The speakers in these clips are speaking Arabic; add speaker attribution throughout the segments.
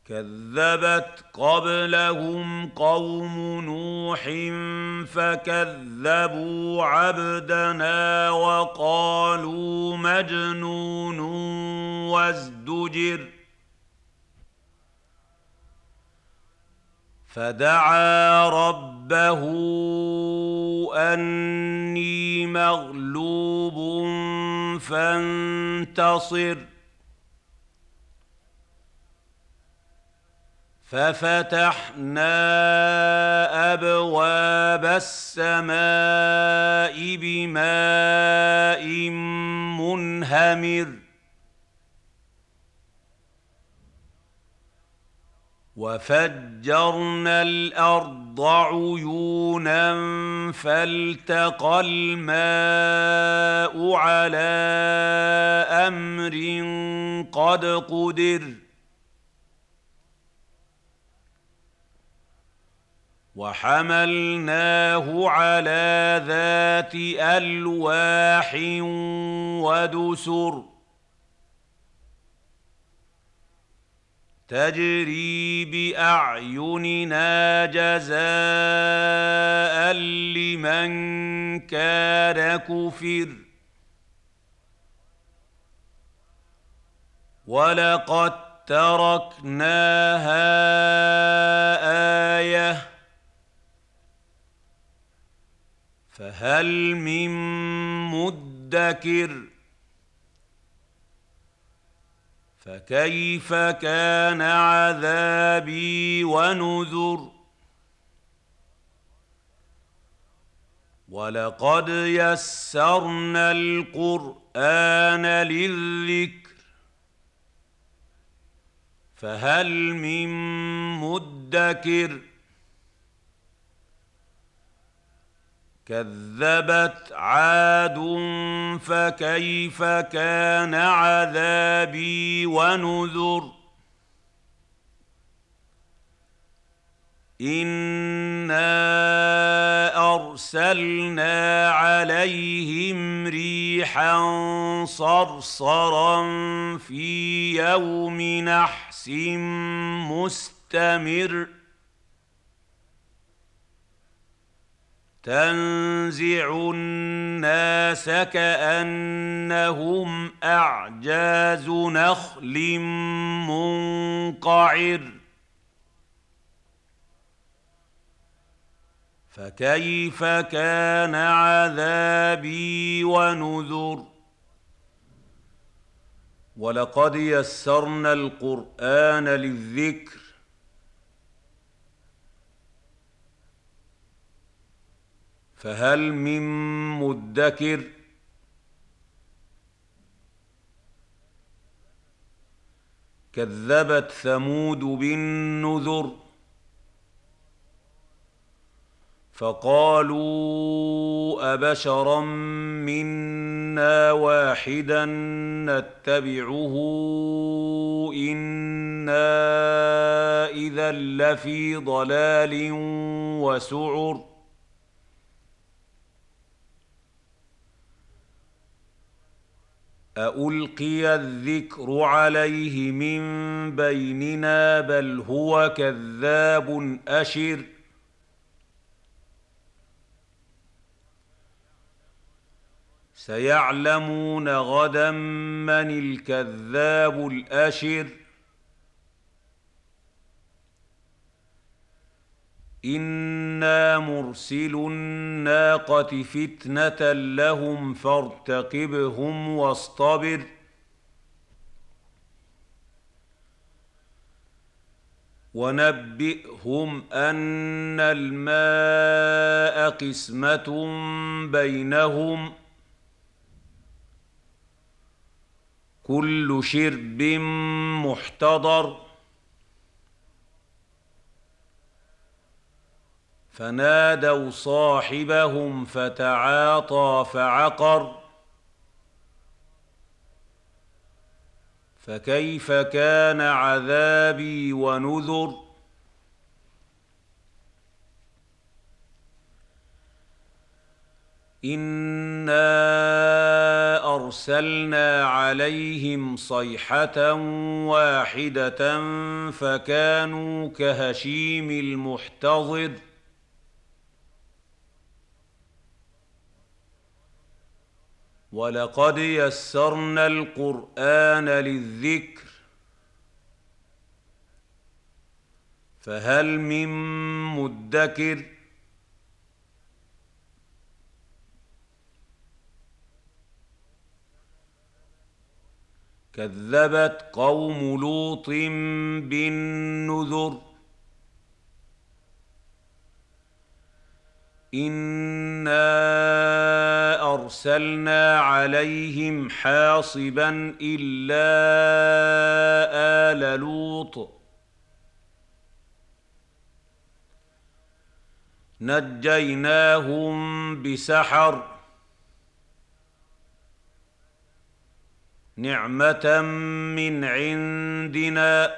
Speaker 1: كذبت قبلهم قوم نوح فكذبوا عبدنا وقالوا مجنون وازدجر فدعا ربه أني مغلوب فانتصر ففتحنا أبواب السماء بماء منهمر وفجرنا الأرض عيونا فالتقى الماء على أمر قد قدر وحملناه على ذات ألواح ودسر تجري بأعيننا جزاء لمن كان كفر ولقد تركناها آية فهل من مدكر فكيف كان عذابي ونذر ولقد يسرنا القرآن للذكر فهل من مدكر كذبت عاد فكيف كان عذابي ونذر إنا أرسلنا عليهم ريحا صرصرا في يوم نحس مستمر تنزع الناس كأنهم أعجاز نخل منقعر فكيف كان عذابي ونذر ولقد يسرنا القرآن للذكر فهل من مدكر كذبت ثمود بالنذر فقالوا أبشرا منا واحدا نتبعه إنا إذا لفي ضلال وسعر أألقي الذكر عليه من بيننا بل هو كذاب أشر سيعلمون غدا من الكذاب الأشر إنا مرسل الناقة فتنة لهم فارتقبهم واصطبر ونبئهم أن الماء قسمة بينهم كل شرب محتضر فنادوا صاحبهم فتعاطى فعقر فكيف كان عذابي ونذر إنا أرسلنا عليهم صيحة واحدة فكانوا كهشيم المحتظر ولقد يسرنا القرآن للذكر فهل من مدكر كذبت قوم لوط بالنذر إنا أرسلنا عليهم حاصبا إلا آل لوط نجيناهم بسحر نعمة من عندنا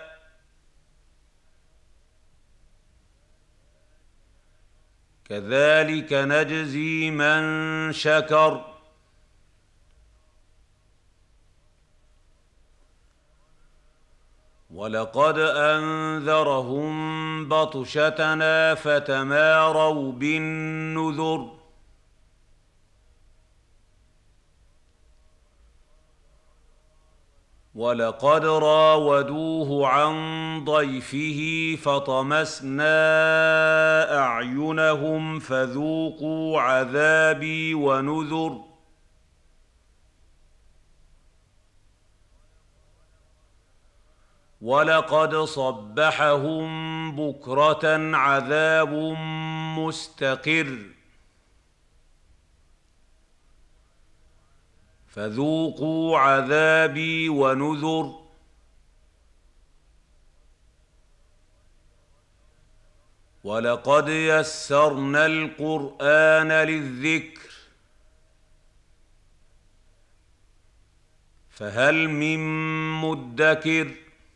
Speaker 1: كذلك نجزي من شكر ولقد أنذرهم بطشتنا فتماروا بالنذر ولقد راودوه عن ضيفه فطمسنا أعينهم فذوقوا عذابي ونذر ولقد صبحهم بكرة عذاب مستقر فذوقوا عذابي ونذر ولقد يسرنا القرآن للذكر فهل من مدكر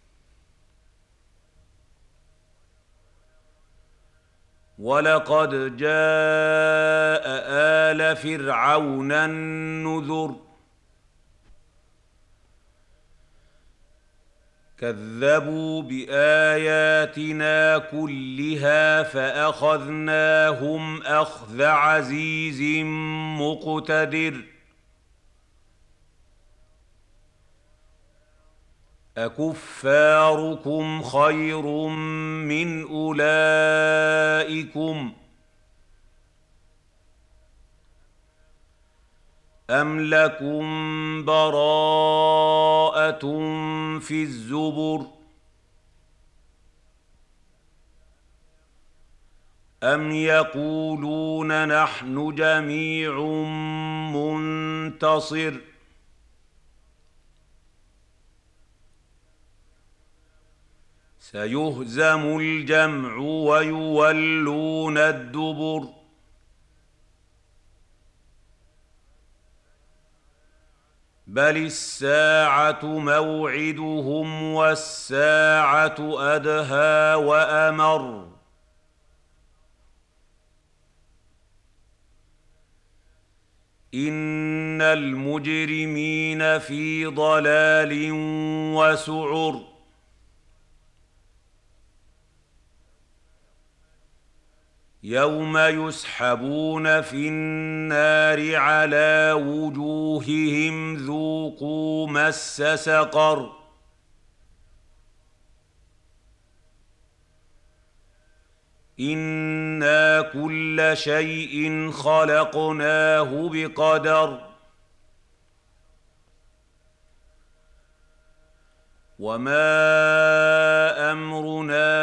Speaker 1: ولقد جاء آل فرعون النذر كذبوا بآياتنا كلها فأخذناهم أخذ عزيز مقتدر أكفاركم خير من أولئكم أم لكم براءة في الزبر أم يقولون نحن جميع منتصر سيهزم الجمع ويولون الدبر بل الساعة موعدهم والساعة أدهى وأمر إن المجرمين في ضلال وسعر يوم يسحبون في النار على وجوههم ذوقوا مس سقر إنا كل شيء خلقناه بقدر وما أمرنا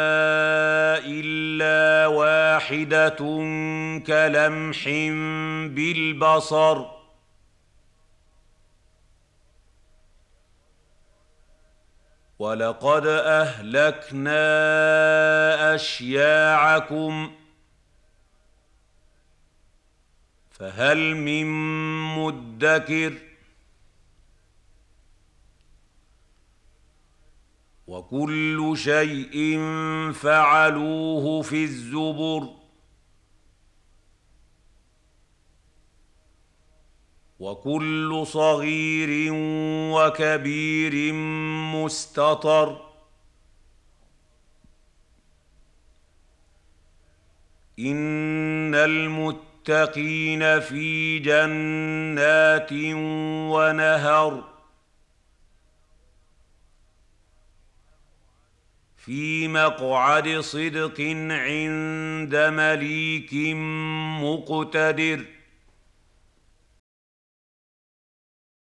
Speaker 1: إلا واحدة كلمح بالبصر ولقد أهلكنا أشياعكم فهل من مدكر وكل شيء فعلوه في الزبر وكل صغير وكبير مستطر إن المتقين في جنات ونهر في مقعد صدق عند مليك مقتدر